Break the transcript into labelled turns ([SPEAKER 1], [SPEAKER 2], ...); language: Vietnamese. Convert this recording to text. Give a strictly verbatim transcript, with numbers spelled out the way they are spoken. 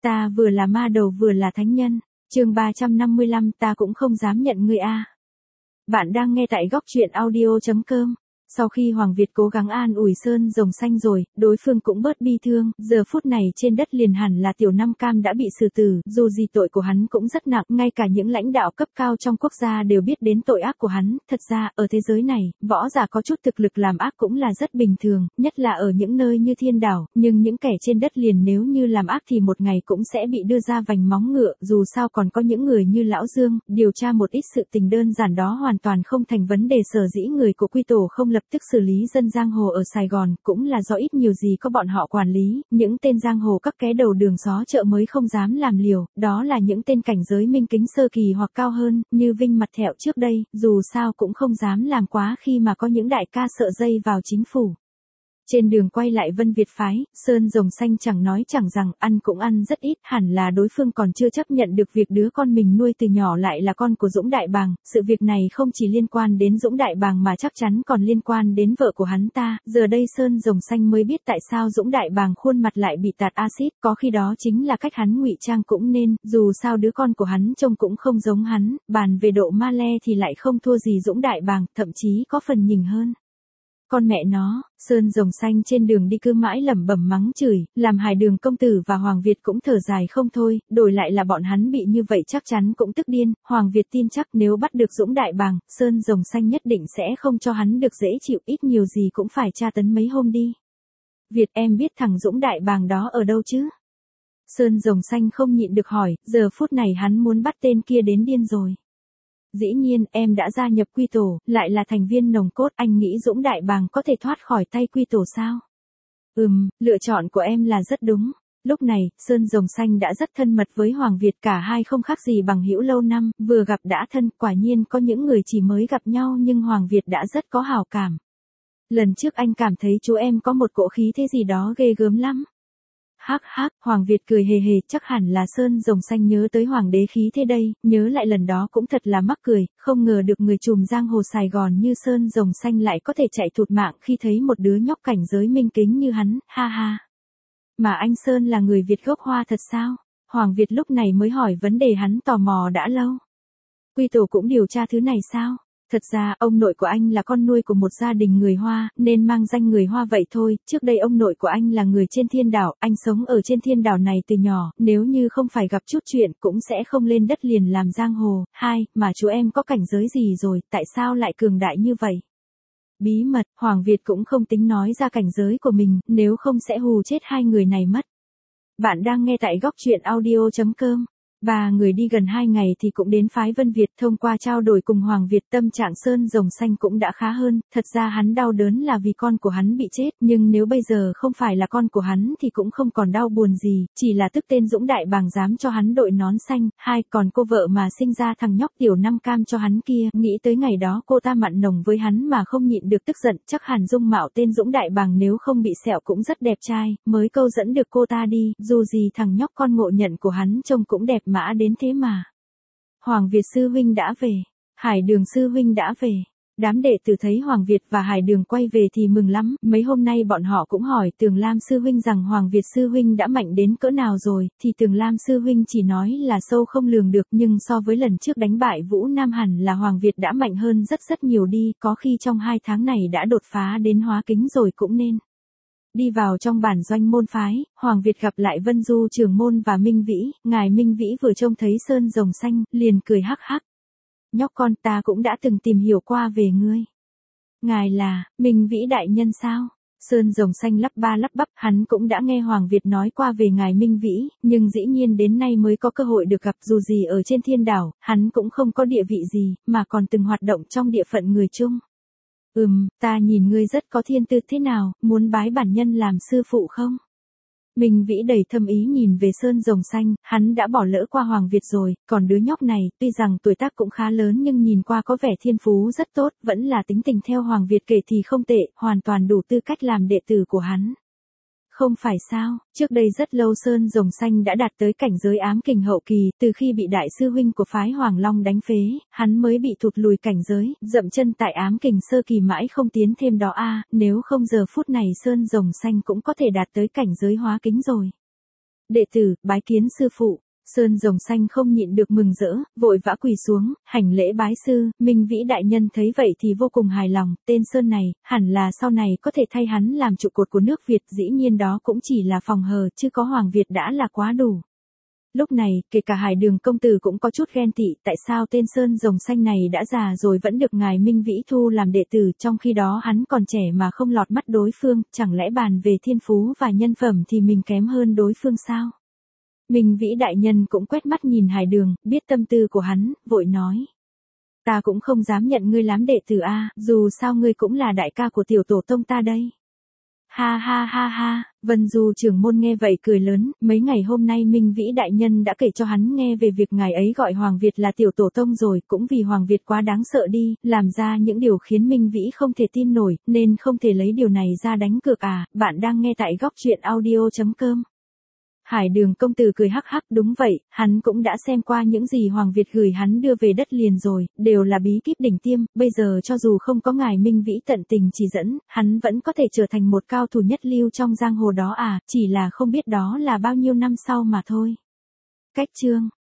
[SPEAKER 1] ta vừa là ma đầu vừa là thánh nhân. Chương ba trăm năm mươi lăm, ta cũng không dám nhận ngươi a. Bạn đang nghe tại góc truyện audio chấm com. Sau khi Hoàng Việt cố gắng an ủi Sơn Rồng Xanh rồi, đối phương cũng bớt bi thương, giờ phút này trên đất liền hẳn là Tiểu Nam Cam đã bị xử tử, dù gì tội của hắn cũng rất nặng, ngay cả những lãnh đạo cấp cao trong quốc gia đều biết đến tội ác của hắn. Thật ra, ở thế giới này, võ giả có chút thực lực làm ác cũng là rất bình thường, nhất là ở những nơi như Thiên Đảo, nhưng những kẻ trên đất liền nếu như làm ác thì một ngày cũng sẽ bị đưa ra vành móng ngựa, dù sao còn có những người như Lão Dương, điều tra một ít sự tình đơn giản đó hoàn toàn không thành vấn đề. Sở dĩ người của Quy Tổ không lập tức xử lý dân giang hồ ở Sài Gòn, cũng là do ít nhiều gì có bọn họ quản lý, những tên giang hồ các ké đầu đường xó chợ mới không dám làm liều, đó là những tên cảnh giới minh kính sơ kỳ hoặc cao hơn, như Vinh Mặt Thẹo trước đây, dù sao cũng không dám làm quá khi mà có những đại ca sợ dây vào chính phủ. Trên đường quay lại Vân Việt phái, Sơn Rồng Xanh chẳng nói chẳng rằng, ăn cũng ăn rất ít, hẳn là đối phương còn chưa chấp nhận được việc đứa con mình nuôi từ nhỏ lại là con của Dũng Đại Bàng. Sự việc này không chỉ liên quan đến Dũng Đại Bàng mà chắc chắn còn liên quan đến vợ của hắn ta. Giờ đây Sơn Rồng Xanh mới biết tại sao Dũng Đại Bàng khuôn mặt lại bị tạt axit, có khi đó chính là cách hắn ngụy trang cũng nên, dù sao đứa con của hắn trông cũng không giống hắn, bàn về độ ma le thì lại không thua gì Dũng Đại Bàng, thậm chí có phần nhỉnh hơn. Con mẹ nó, Sơn Rồng Xanh trên đường đi cứ mãi lẩm bẩm mắng chửi, làm Hải Đường công tử và Hoàng Việt cũng thở dài không thôi, đổi lại là bọn hắn bị như vậy chắc chắn cũng tức điên. Hoàng Việt tin chắc nếu bắt được Dũng Đại Bàng, Sơn Rồng Xanh nhất định sẽ không cho hắn được dễ chịu, ít nhiều gì cũng phải tra tấn mấy hôm đi. Việt, em biết thằng Dũng Đại Bàng đó ở đâu chứ? Sơn Rồng Xanh không nhịn được hỏi, giờ phút này hắn muốn bắt tên kia đến điên rồi. Dĩ nhiên, em đã gia nhập Quy Tổ, lại là thành viên nòng cốt, anh nghĩ Dũng Đại Bàng có thể thoát khỏi tay Quy Tổ sao? Ừm, lựa chọn của em là rất đúng. Lúc này, Sơn Rồng Xanh đã rất thân mật với Hoàng Việt, cả hai không khác gì bằng hữu lâu năm, vừa gặp đã thân, quả nhiên có những người chỉ mới gặp nhau nhưng Hoàng Việt đã rất có hảo cảm. Lần trước anh cảm thấy chú em có một cỗ khí thế gì đó ghê gớm lắm. Hắc hắc, Hoàng Việt cười hề hề, chắc hẳn là Sơn Rồng Xanh nhớ tới Hoàng đế khí thế đây, nhớ lại lần đó cũng thật là mắc cười, không ngờ được người trùm giang hồ Sài Gòn như Sơn Rồng Xanh lại có thể chạy thụt mạng khi thấy một đứa nhóc cảnh giới minh kính như hắn, ha ha. Mà anh Sơn là người Việt gốc Hoa thật sao? Hoàng Việt lúc này mới hỏi vấn đề hắn tò mò đã lâu. Quy Tổ cũng điều tra thứ này sao? Thật ra, ông nội của anh là con nuôi của một gia đình người Hoa, nên mang danh người Hoa vậy thôi. Trước đây ông nội của anh là người trên Thiên Đảo, anh sống ở trên Thiên Đảo này từ nhỏ, nếu như không phải gặp chút chuyện cũng sẽ không lên đất liền làm giang hồ. Hai, mà chú em có cảnh giới gì rồi, tại sao lại cường đại như vậy? Bí mật, Hoàng Việt cũng không tính nói ra cảnh giới của mình, nếu không sẽ hù chết hai người này mất. Bạn đang nghe tại góc truyện audio chấm com. Ba người đi gần hai ngày thì cũng đến phái Vân Việt, thông qua trao đổi cùng Hoàng Việt tâm trạng Sơn Rồng Xanh cũng đã khá hơn, thật ra hắn đau đớn là vì con của hắn bị chết, nhưng nếu bây giờ không phải là con của hắn thì cũng không còn đau buồn gì, chỉ là tức tên Dũng Đại Bàng dám cho hắn đội nón xanh. Hai, còn cô vợ mà sinh ra thằng nhóc Tiểu Nam Cam cho hắn kia, nghĩ tới ngày đó cô ta mặn nồng với hắn mà không nhịn được tức giận, chắc hẳn dung mạo tên Dũng Đại Bàng nếu không bị sẹo cũng rất đẹp trai, mới câu dẫn được cô ta đi, dù gì thằng nhóc con ngộ nhận của hắn trông cũng đẹp mã đến thế mà. Hoàng Việt sư huynh đã về, Hải Đường sư huynh đã về. Đám đệ tử thấy Hoàng Việt và Hải Đường quay về thì mừng lắm, mấy hôm nay bọn họ cũng hỏi Tường Lam sư huynh rằng Hoàng Việt sư huynh đã mạnh đến cỡ nào rồi, thì Tường Lam sư huynh chỉ nói là sâu không lường được, nhưng so với lần trước đánh bại Vũ Nam hẳn là Hoàng Việt đã mạnh hơn rất rất nhiều đi, có khi trong hai tháng này đã đột phá đến hóa kính rồi cũng nên. Đi vào trong bản doanh môn phái, Hoàng Việt gặp lại Vân Du trưởng môn và Minh Vĩ, ngài Minh Vĩ vừa trông thấy Sơn Rồng Xanh, liền cười hắc hắc. Nhóc con, ta cũng đã từng tìm hiểu qua về ngươi. Ngài là, Minh Vĩ đại nhân sao? Sơn Rồng Xanh lắp ba lắp bắp, hắn cũng đã nghe Hoàng Việt nói qua về ngài Minh Vĩ, nhưng dĩ nhiên đến nay mới có cơ hội được gặp, dù gì ở trên Thiên Đảo, hắn cũng không có địa vị gì, mà còn từng hoạt động trong địa phận người Trung. Ừm, ta nhìn ngươi rất có thiên tư, thế nào, muốn bái bản nhân làm sư phụ không? Minh Vĩ đầy thâm ý nhìn về Sơn Rồng Xanh, hắn đã bỏ lỡ qua Hoàng Việt rồi, còn đứa nhóc này, tuy rằng tuổi tác cũng khá lớn nhưng nhìn qua có vẻ thiên phú rất tốt, vẫn là tính tình theo Hoàng Việt kể thì không tệ, hoàn toàn đủ tư cách làm đệ tử của hắn. Không phải sao, trước đây rất lâu Sơn Rồng Xanh đã đạt tới cảnh giới ám kình hậu kỳ, từ khi bị đại sư huynh của phái Hoàng Long đánh phế, hắn mới bị thụt lùi cảnh giới, dậm chân tại ám kình sơ kỳ mãi không tiến thêm đó a, nếu không giờ phút này Sơn Rồng Xanh cũng có thể đạt tới cảnh giới hóa kính rồi. Đệ tử, bái kiến sư phụ. Sơn Rồng Xanh không nhịn được mừng rỡ, vội vã quỳ xuống, hành lễ bái sư. Minh Vĩ đại nhân thấy vậy thì vô cùng hài lòng, tên Sơn này, hẳn là sau này có thể thay hắn làm trụ cột của nước Việt, dĩ nhiên đó cũng chỉ là phòng hờ, chứ có Hoàng Việt đã là quá đủ. Lúc này, kể cả Hải Đường công tử cũng có chút ghen tị, tại sao tên Sơn Rồng Xanh này đã già rồi vẫn được ngài Minh Vĩ thu làm đệ tử, trong khi đó hắn còn trẻ mà không lọt mắt đối phương, chẳng lẽ bàn về thiên phú và nhân phẩm thì mình kém hơn đối phương sao? Minh Vĩ đại nhân cũng quét mắt nhìn Hải Đường, biết tâm tư của hắn, vội nói. Ta cũng không dám nhận ngươi làm đệ tử a, dù sao ngươi cũng là đại ca của tiểu tổ tông ta đây. Ha ha ha ha, Vân Du trưởng môn nghe vậy cười lớn, mấy ngày hôm nay Minh Vĩ đại nhân đã kể cho hắn nghe về việc ngài ấy gọi Hoàng Việt là tiểu tổ tông rồi, cũng vì Hoàng Việt quá đáng sợ đi, làm ra những điều khiến Minh Vĩ không thể tin nổi, nên không thể lấy điều này ra đánh cược à. Bạn đang nghe tại góc truyện audio chấm com. Hải Đường công tử cười hắc hắc, đúng vậy, hắn cũng đã xem qua những gì Hoàng Việt gửi hắn đưa về đất liền rồi, đều là bí kíp đỉnh tiêm, bây giờ cho dù không có ngài Minh Vĩ tận tình chỉ dẫn, hắn vẫn có thể trở thành một cao thủ nhất lưu trong giang hồ đó à, chỉ là không biết đó là bao nhiêu năm sau mà thôi. Cách chương